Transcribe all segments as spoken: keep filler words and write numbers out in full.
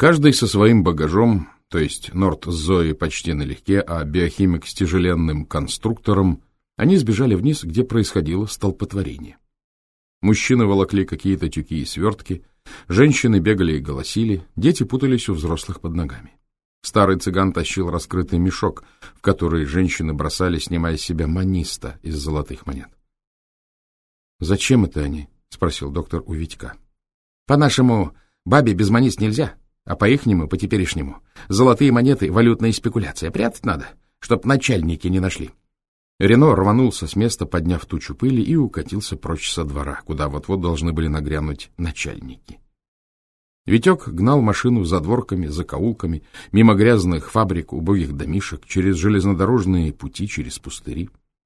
Каждый со своим багажом, то есть Норт с Зоей почти налегке, а биохимик с тяжеленным конструктором, они сбежали вниз, где происходило столпотворение. Мужчины волокли какие-то тюки и свертки, женщины бегали и голосили, дети путались у взрослых под ногами. Старый цыган тащил раскрытый мешок, в который женщины бросали, снимая с себя маниста из золотых монет. — Зачем это они? — спросил доктор у Витька. — По-нашему, бабе без манист нельзя, а по-ихнему, по-теперешнему. Золотые монеты — валютная спекуляция, прятать надо, чтоб начальники не нашли. Рено рванулся с места, подняв тучу пыли, и укатился прочь со двора, куда вот-вот должны были нагрянуть начальники. Витек гнал машину за дворками, закоулками, мимо грязных фабрик, убогих домишек, через железнодорожные пути, через пустыри.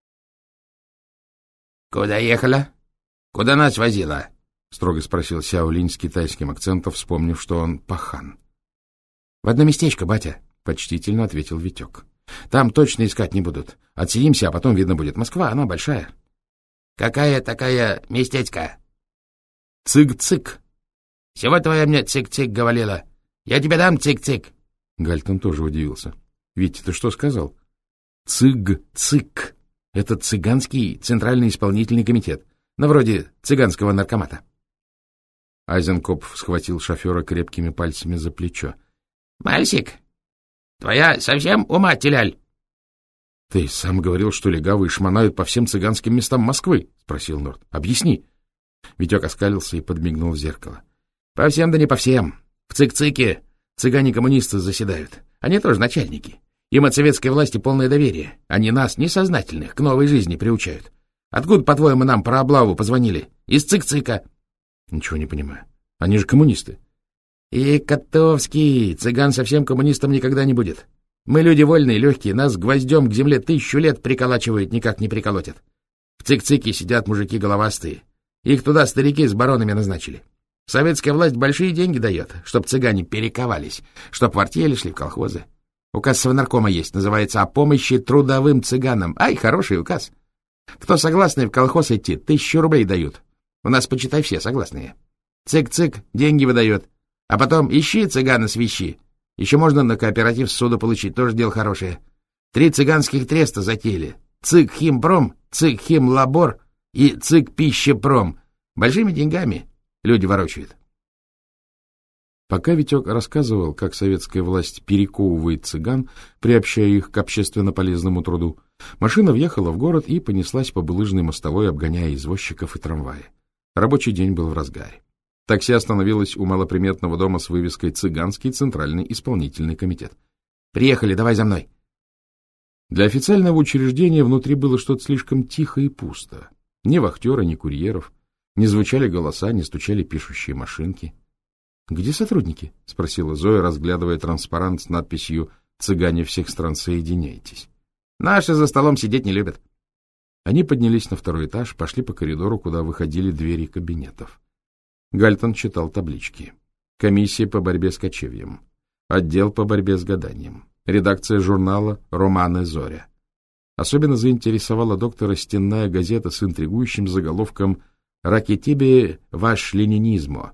— Куда ехала? Куда нас возила? — строго спросил Сяо Линь с китайским акцентом, вспомнив, что он пахан. — В одно местечко, батя, — почтительно ответил Витек. — Там точно искать не будут. Отсидимся, а потом видно будет. Москва, она большая. — Какая такая местечко? — Цык-цык. — Всего твоя мне цик-цик говорила. Я тебе дам цик-цик. Гальтон тоже удивился. — Витя, ты что сказал? — Цыг-цик. Это цыганский центральный исполнительный комитет. На вроде цыганского наркомата. Айзенкопф схватил шофера крепкими пальцами за плечо. — Мальчик, твоя совсем ума теляль? — Ты сам говорил, что легавые шмонают по всем цыганским местам Москвы, — спросил Норт. — Объясни. Витек оскалился и подмигнул в зеркало. — По всем да не по всем. В цик-цике цыгане-коммунисты заседают. Они тоже начальники. Им от советской власти полное доверие. Они нас, несознательных, к новой жизни приучают. Откуда, по-твоему, нам про облаву позвонили? Из цик-цика. — Ничего не понимаю. Они же коммунисты. — И Котовский, цыган совсем коммунистом никогда не будет. Мы люди вольные, легкие, нас гвоздем к земле тысячу лет приколачивают, никак не приколотят. В цик-цике сидят мужики головастые. Их туда старики с баронами назначили. Советская власть большие деньги дает, чтоб цыгане перековались, чтоб в артели шли, в колхозы. Указ Совнаркома есть, называется «О помощи трудовым цыганам». Ай, хороший указ. Кто согласный в колхоз идти, тысячу рублей дают. У нас, почитай, все согласные. Цик-цик деньги выдает. А потом ищи цыгана свищи. Еще можно на кооператив с суду получить, тоже дело хорошее. Три цыганских треста затеяли. Цик-химпром, Цик-химлабор и Цик-пищепром. Большими деньгами люди ворочают. Пока Витек рассказывал, как советская власть перековывает цыган, приобщая их к общественно полезному труду, машина въехала в город и понеслась по булыжной мостовой, обгоняя извозчиков и трамваи. Рабочий день был в разгаре. Такси остановилось у малоприметного дома с вывеской «Цыганский центральный исполнительный комитет». «Приехали, давай за мной». Для официального учреждения внутри было что-то слишком тихо и пусто. Ни вахтера, ни курьеров. Не звучали голоса, не стучали пишущие машинки. — Где сотрудники? — спросила Зоя, разглядывая транспарант с надписью «Цыгане всех стран, соединяйтесь». — Наши за столом сидеть не любят. Они поднялись на второй этаж, пошли по коридору, куда выходили двери кабинетов. Гальтон читал таблички. Комиссия по борьбе с кочевьем. Отдел по борьбе с гаданием. Редакция журнала «Романы Зоря». Особенно заинтересовала доктора стенная газета с интригующим заголовком «Ракетебе ваш ленинизмо».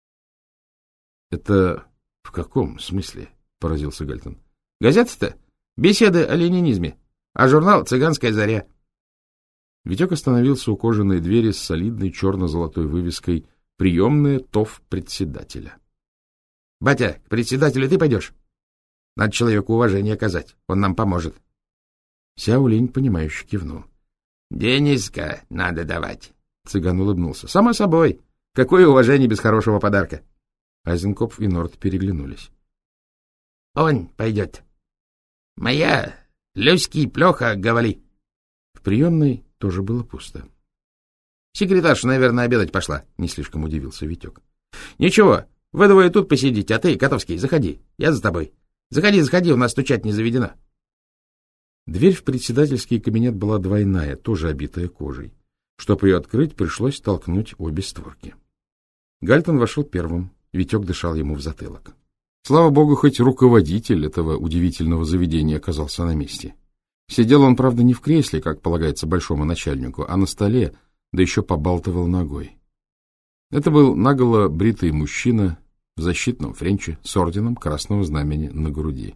— Это в каком смысле? — поразился Гальтон. — Газета-то? Беседы о ленинизме. А журнал «Цыганская заря». Витек остановился у кожаной двери с солидной черно-золотой вывеской «Приемная ТОВ председателя». — Батя, к председателю ты пойдешь? Надо человеку уважение оказать, он нам поможет. Сяо Линь, понимающе кивнул. — Денежка надо давать. Цыган улыбнулся. — Само собой. Какое уважение без хорошего подарка? Айзенкопф и Норт переглянулись. — Он пойдет. Моя Люськи плохо говори. В приемной тоже было пусто. — Секретарша, наверное, обедать пошла, — не слишком удивился Витек. — Ничего, вы двое тут посидите, а ты, Котовский, заходи, я за тобой. Заходи, заходи, у нас стучать не заведено. Дверь в председательский кабинет была двойная, тоже обитая кожей. Чтобы ее открыть, пришлось толкнуть обе створки. Гальтон вошел первым, Витек дышал ему в затылок. Слава богу, хоть руководитель этого удивительного заведения оказался на месте. Сидел он, правда, не в кресле, как полагается большому начальнику, а на столе, да еще побалтывал ногой. Это был наголо бритый мужчина, в защитном френче с орденом Красного Знамени на груди.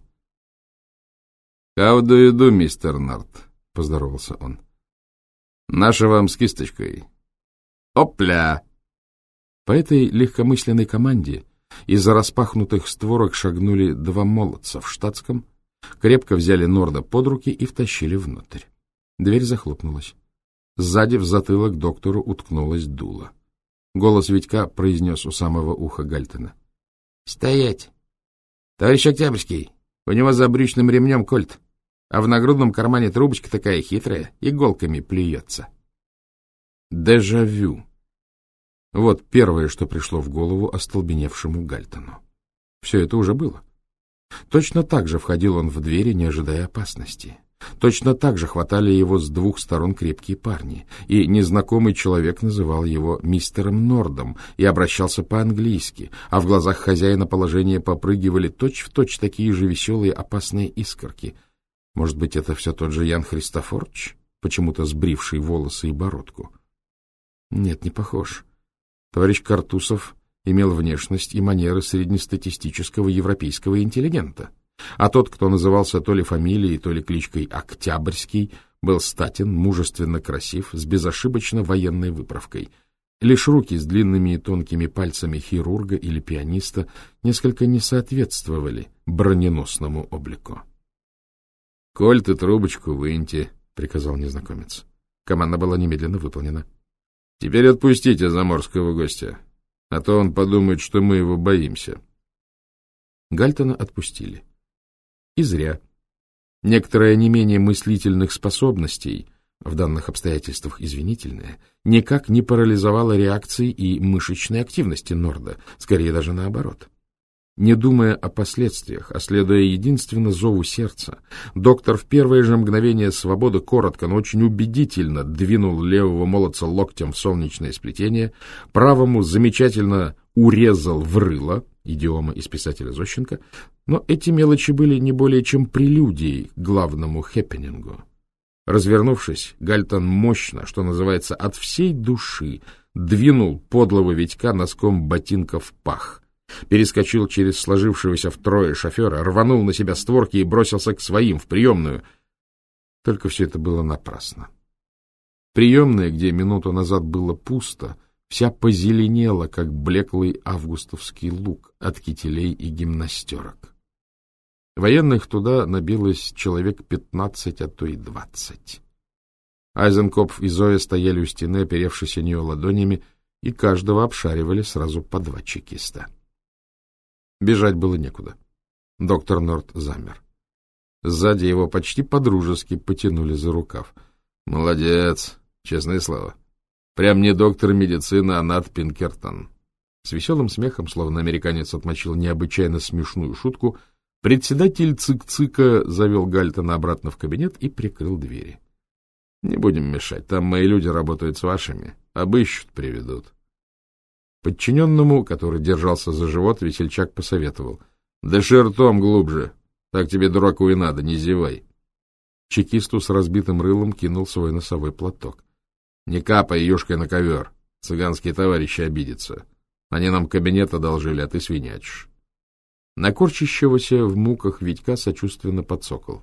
— How do you do, мистер Норт? — поздоровался он. — Наша вам с кисточкой. — Опля! По этой легкомысленной команде из-за распахнутых створок шагнули два молодца в штатском, крепко взяли Норда под руки и втащили внутрь. Дверь захлопнулась. Сзади в затылок доктору уткнулась дуло. Голос Витька произнес у самого уха Гальтона. — Стоять! Товарищ Октябрьский, у него за брючным ремнем кольт, а в нагрудном кармане трубочка такая хитрая, иголками плюется. Дежавю. Вот первое, что пришло в голову остолбеневшему Гальтону. Все это уже было. Точно так же входил он в двери, не ожидая опасности. Точно так же хватали его с двух сторон крепкие парни, и незнакомый человек называл его мистером Нордом и обращался по-английски, а в глазах хозяина положения попрыгивали точь-в-точь такие же веселые опасные искорки. Может быть, это все тот же Ян Христофорович, почему-то сбривший волосы и бородку? Нет, не похож. Товарищ Картусов имел внешность и манеры среднестатистического европейского интеллигента. А тот, кто назывался то ли фамилией, то ли кличкой Октябрьский, был статен, мужественно красив, с безошибочно военной выправкой. Лишь руки с длинными и тонкими пальцами хирурга или пианиста несколько не соответствовали броненосному облику. — Кольт и трубочку выньте, — приказал незнакомец. Команда была немедленно выполнена. — Теперь отпустите заморского гостя, а то он подумает, что мы его боимся. Гальтона отпустили. И зря. Некоторое не менее мыслительных способностей, в данных обстоятельствах извинительное, никак не парализовало реакции и мышечной активности Норда, скорее даже наоборот. Не думая о последствиях, а следуя единственно зову сердца, доктор в первое же мгновение свободы коротко, но очень убедительно двинул левого молодца локтем в солнечное сплетение, правому замечательно урезал в рыло, идиома из писателя Зощенко, но эти мелочи были не более чем прелюдией к главному хэппенингу. Развернувшись, Гальтон мощно, что называется, от всей души двинул подлого Витька носком ботинка в пах, перескочил через сложившегося втрое шофера, рванул на себя створки и бросился к своим в приемную. Только все это было напрасно. Приемная, где минуту назад было пусто, вся позеленела, как блеклый августовский лук от кителей и гимнастерок. Военных туда набилось человек пятнадцать, а то и двадцать. Айзенкопф и Зоя стояли у стены, оперевшись о нее ладонями, и каждого обшаривали сразу по два чекиста. Бежать было некуда. Доктор Норт замер. Сзади его почти по-дружески потянули за рукав. — Молодец, честное слово. Прям не доктор медицины, а Нат Пинкертон. С веселым смехом, словно американец отмочил необычайно смешную шутку, председатель цик-цика завел Гальтона обратно в кабинет и прикрыл двери. — Не будем мешать, там мои люди работают с вашими. Обыщут, приведут. Подчиненному, который держался за живот, весельчак посоветовал. — Дыши ртом глубже. Так тебе, дураку, и надо, не зевай. Чекисту с разбитым рылом кинул свой носовой платок. — Не капай юшкой на ковер. Цыганские товарищи обидятся. Они нам кабинет одолжили, а ты свинячишь. Накорчащегося в муках Витька сочувственно подсокол.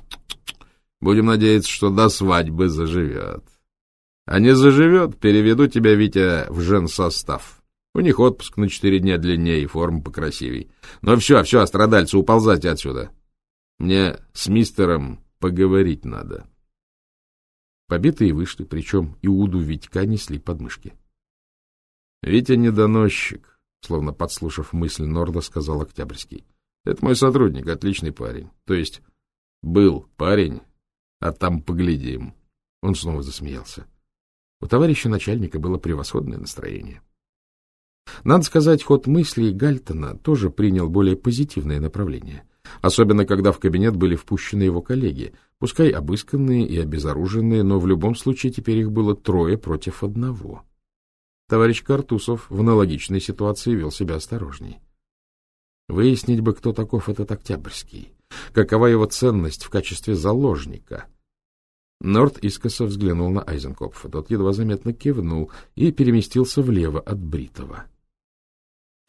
— Будем надеяться, что до свадьбы заживет. А не заживет, переведу тебя, Витя, в женсостав. У них отпуск на четыре дня длиннее и форма покрасивей. Но все, все, страдальцы, уползайте отсюда. Мне с мистером поговорить надо. Побитые вышли, причем Иуду Витька несли подмышки. — Витя недоносчик, — словно подслушав мысль Норда, сказал Октябрьский. — Это мой сотрудник, отличный парень. То есть был парень, а там поглядим. Он снова засмеялся. У товарища начальника было превосходное настроение. Надо сказать, ход мыслей Гальтона тоже принял более позитивное направление, особенно когда в кабинет были впущены его коллеги, пускай обысканные и обезоруженные, но в любом случае теперь их было трое против одного. Товарищ Картусов в аналогичной ситуации вел себя осторожней. Выяснить бы, кто таков этот Октябрьский, какова его ценность в качестве заложника. Норд искоса взглянул на Айзенкопфа. Тот едва заметно кивнул и переместился влево от Бритова.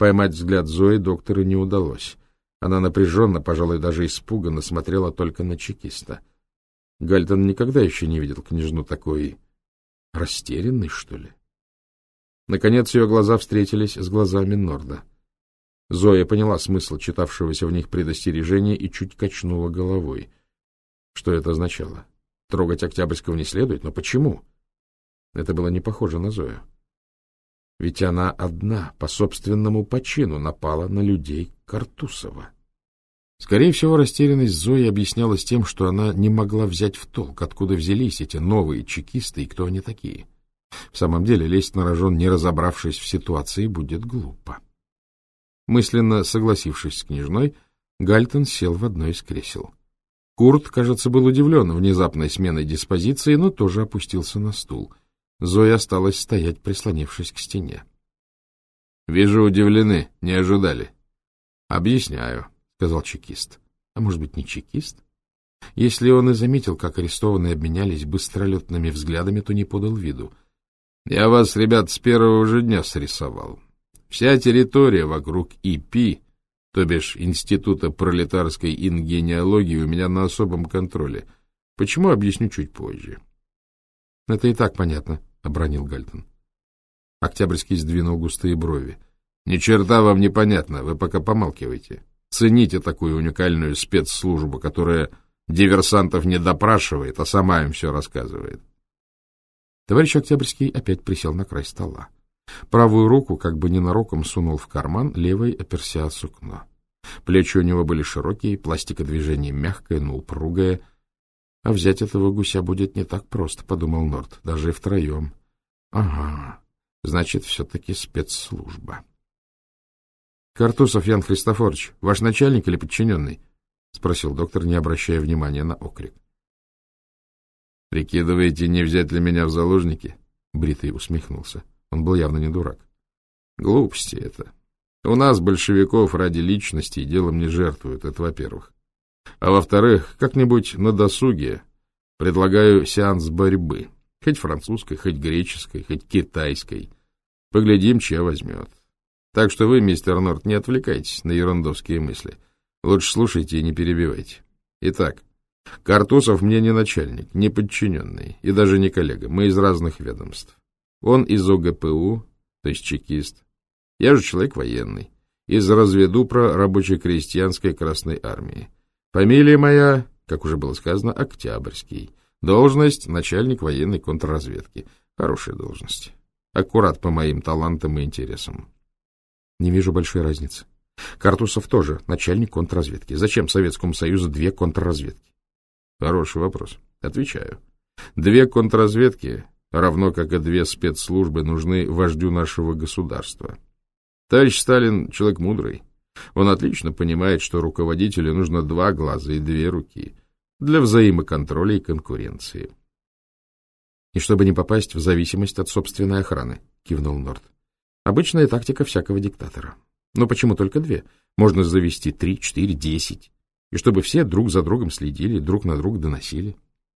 Поймать взгляд Зои доктору не удалось. Она напряженно, пожалуй, даже испуганно смотрела только на чекиста. Гальтон никогда еще не видел княжну такой растерянной, что ли. Наконец ее глаза встретились с глазами Норда. Зоя поняла смысл читавшегося в них предостережения и чуть качнула головой. Что это означало? Трогать Октябрьского не следует, но почему? Это было не похоже на Зою. Ведь она одна, по собственному почину, напала на людей Картусова. Скорее всего, растерянность Зои объяснялась тем, что она не могла взять в толк, откуда взялись эти новые чекисты и кто они такие. В самом деле, лезть на рожон, не разобравшись в ситуации, будет глупо. Мысленно согласившись с княжной, Гальтон сел в одно из кресел. Курт, кажется, был удивлен внезапной сменой диспозиции, но тоже опустился на стул. Зоя осталась стоять, прислонившись к стене. — Вижу, удивлены, не ожидали. — Объясняю, — сказал чекист. А может быть, не чекист? Если он и заметил, как арестованные обменялись быстролетными взглядами, то не подал виду. — Я вас, ребят, с первого же дня срисовал. Вся территория вокруг И Пи, то бишь Института пролетарской ингенеалогии, у меня на особом контроле. Почему, объясню чуть позже. — Это и так понятно, — обронил Гальтон. Октябрьский сдвинул густые брови. — Ни черта вам не понятно, вы пока помалкивайте. Цените такую уникальную спецслужбу, которая диверсантов не допрашивает, а сама им все рассказывает. Товарищ Октябрьский опять присел на край стола. Правую руку как бы ненароком сунул в карман, левой оперся о сукно. Плечи у него были широкие, пластика движения мягкая, но упругая. А взять этого гуся будет не так просто, — подумал Норд, — даже и втроем. Ага, значит, все-таки спецслужба. — Картусов Ян Христофорович, ваш начальник или подчиненный? — спросил доктор, не обращая внимания на окрик. — Прикидываете, не взять ли меня в заложники? Бритый усмехнулся. Он был явно не дурак. — Глупости это. У нас, большевиков, ради личности делом не жертвуют, это во-первых. А во-вторых, как-нибудь на досуге предлагаю сеанс борьбы. Хоть французской, хоть греческой, хоть китайской. Поглядим, чья возьмет. Так что вы, мистер Норд, не отвлекайтесь на ерундовские мысли. Лучше слушайте и не перебивайте. Итак, Картусов мне не начальник, не подчиненный и даже не коллега. Мы из разных ведомств. Он из О Гэ Пэ У, то есть чекист. Я же человек военный. Из разведупра рабоче-крестьянской Красной Армии. Фамилия моя, как уже было сказано, Октябрьский. Должность — начальник военной контрразведки. Хорошая должность. Аккурат по моим талантам и интересам. Не вижу большой разницы. Картусов тоже начальник контрразведки. Зачем Советскому Союзу две контрразведки? Хороший вопрос. Отвечаю. Две контрразведки, равно как и две спецслужбы, нужны вождю нашего государства. Товарищ Сталин — человек мудрый. Он отлично понимает, что руководителю нужно два глаза и две руки для взаимоконтроля и конкуренции. — И чтобы не попасть в зависимость от собственной охраны, — кивнул Норд. — Обычная тактика всякого диктатора. Но почему только две? Можно завести три, четыре, десять. И чтобы все друг за другом следили, друг на друга доносили.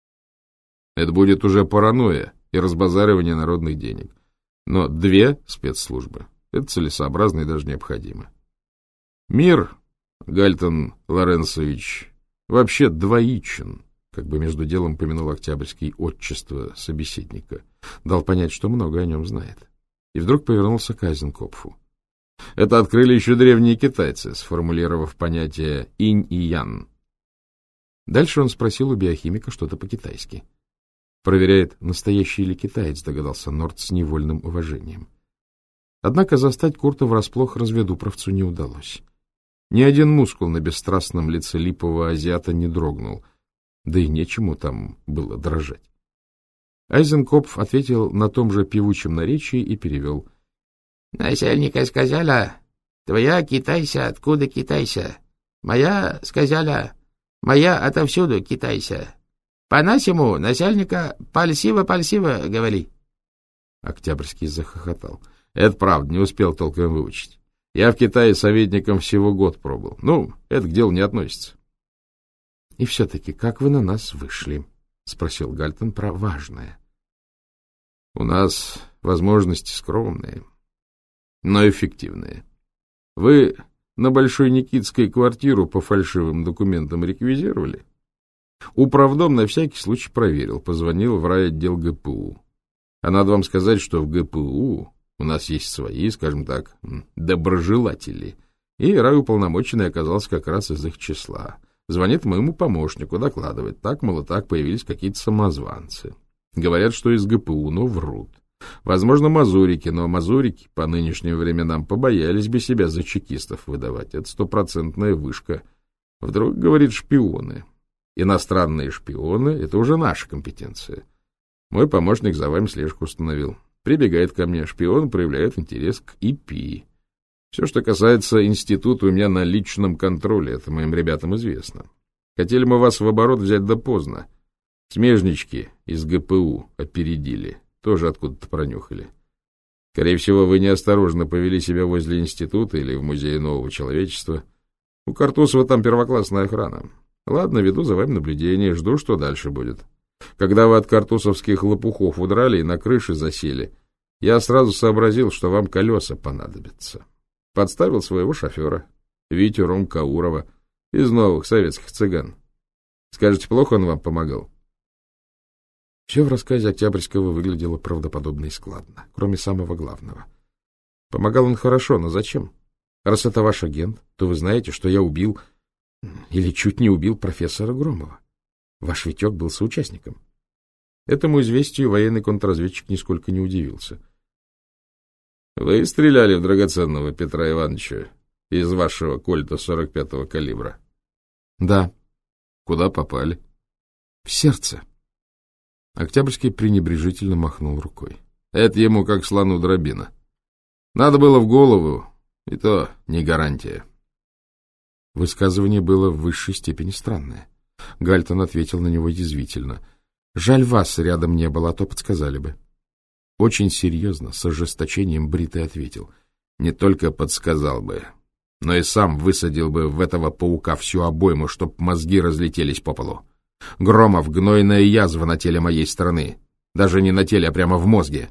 Это будет уже паранойя и разбазаривание народных денег. Но две спецслужбы — это целесообразно и даже необходимо. Мир, Гальтон Лоренцович, вообще двоичен, как бы между делом помянул Октябрьский отчество собеседника, дал понять, что много о нем знает. И вдруг повернулся к Айзенкопфу. Это открыли еще древние китайцы, сформулировав понятие инь и ян. Дальше он спросил у биохимика что-то по-китайски. Проверяет, настоящий ли китаец, догадался Норд с невольным уважением. Однако застать Курта врасплох разведуправцу не удалось. Ни один мускул на бесстрастном лице липового азиата не дрогнул, да и нечему там было дрожать. Айзенкопф ответил на том же певучем наречии и перевел. — Начальника сказала, твоя китайся, откуда китайся? Моя сказала, моя отовсюду китайся. По-нашему начальника пальсиво-пальсиво говори. Октябрьский захохотал. — Это правда, не успел толком выучить. Я в Китае советником всего год пробыл. Ну, это к делу не относится. — И все-таки как вы на нас вышли? — спросил Гальтон про важное. — У нас возможности скромные, но эффективные. Вы на Большой Никитской квартиру по фальшивым документам реквизировали? Управдом на всякий случай проверил, позвонил в райотдел ГПУ. А надо вам сказать, что в ГПУ у нас есть свои, скажем так, доброжелатели. И райуполномоченный оказался как раз из их числа. Звонит моему помощнику, докладывает. Так, мол, и так появились какие-то самозванцы. Говорят, что из ГПУ, но врут. Возможно, мазурики, но мазурики по нынешним временам побоялись бы себя за чекистов выдавать. Это стопроцентная вышка. Вдруг, говорит, шпионы. Иностранные шпионы — это уже наша компетенция. Мой помощник за вами слежку установил. Прибегает ко мне, шпион проявляет интерес к И Пи. Все, что касается института, у меня на личном контроле, это моим ребятам известно. Хотели мы вас в оборот взять, да поздно. Смежнички из ГПУ опередили, тоже откуда-то пронюхали. Скорее всего, вы неосторожно повели себя возле института или в музее нового человечества. У Картусова там первоклассная охрана. Ладно, веду за вами наблюдение, жду, что дальше будет. Когда вы от картусовских лопухов удрали и на крыше засели, я сразу сообразил, что вам колеса понадобятся. Подставил своего шофера, Витю Ромкаурова, из новых советских цыган. Скажете, плохо он вам помогал? Все в рассказе Октябрьского выглядело правдоподобно и складно, кроме самого главного. Помогал он хорошо, но зачем? Раз это ваш агент, то вы знаете, что я убил или чуть не убил профессора Громова. Ваш Витек был соучастником. Этому известию военный контрразведчик нисколько не удивился. — Вы стреляли в драгоценного Петра Ивановича из вашего кольта сорок пятого калибра? — Да. — Куда попали? — В сердце. Октябрьский пренебрежительно махнул рукой. — Это ему как слону дробина. Надо было в голову, и то не гарантия. Высказывание было в высшей степени странное. Гальтон ответил на него язвительно. — Жаль, вас рядом не было, а то подсказали бы. Очень серьезно, с ожесточением бритый ответил. — Не только подсказал бы, но и сам высадил бы в этого паука всю обойму, чтоб мозги разлетелись по полу. Громов — гнойная язва на теле моей страны. Даже не на теле, а прямо в мозге.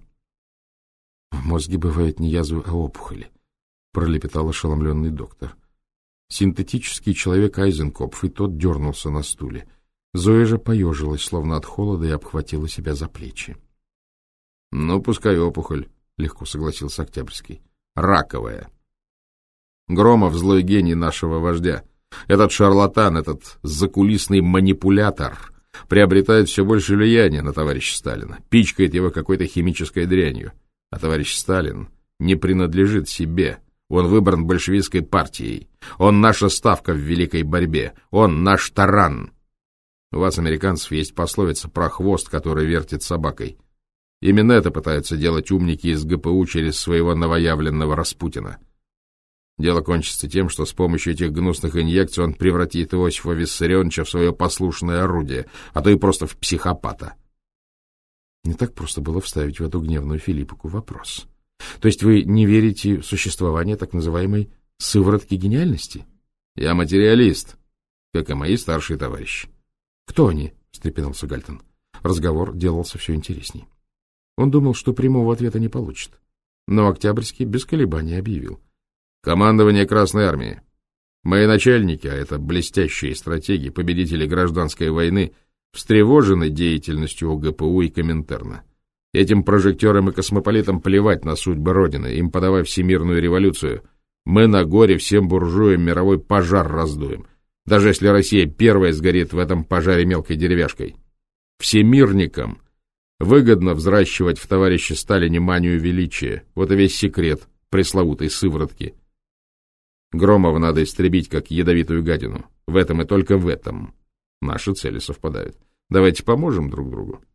— В мозге бывают не язвы, а опухоли, — пролепетал ошеломленный доктор. Синтетический человек Айзенкопф и тот дернулся на стуле. Зоя же поежилась, словно от холода, и обхватила себя за плечи. — Ну, пускай опухоль, — легко согласился Октябрьский. — Раковая. Громов — злой гений нашего вождя. Этот шарлатан, этот закулисный манипулятор приобретает все больше влияния на товарища Сталина, пичкает его какой-то химической дрянью. А товарищ Сталин не принадлежит себе. Он выбран большевистской партией. Он наша ставка в великой борьбе. Он наш таран. У вас, американцев, есть пословица про хвост, который вертит собакой. Именно это пытаются делать умники из ГПУ через своего новоявленного Распутина. Дело кончится тем, что с помощью этих гнусных инъекций он превратит Иосифа Виссарионовича в свое послушное орудие, а то и просто в психопата. Не так просто было вставить в эту гневную Филиппику вопрос. То есть вы не верите в существование так называемой сыворотки гениальности? Я материалист, как и мои старшие товарищи. Кто они? — встрепенулся Гальтон. Разговор делался все интересней. Он думал, что прямого ответа не получит. Но Октябрьский без колебаний объявил. Командование Красной Армии. Мои начальники, а это блестящие стратеги, победители гражданской войны, встревожены деятельностью ОГПУ и Коминтерна. Этим прожектерам и космополитам плевать на судьбы Родины, им подавай всемирную революцию. Мы на горе всем буржуям мировой пожар раздуем, даже если Россия первая сгорит в этом пожаре мелкой деревяшкой. Всемирникам выгодно взращивать в товарище Сталине манию величия. Вот и весь секрет пресловутой сыворотки. Громова надо истребить, как ядовитую гадину. В этом и только в этом наши цели совпадают. Давайте поможем друг другу.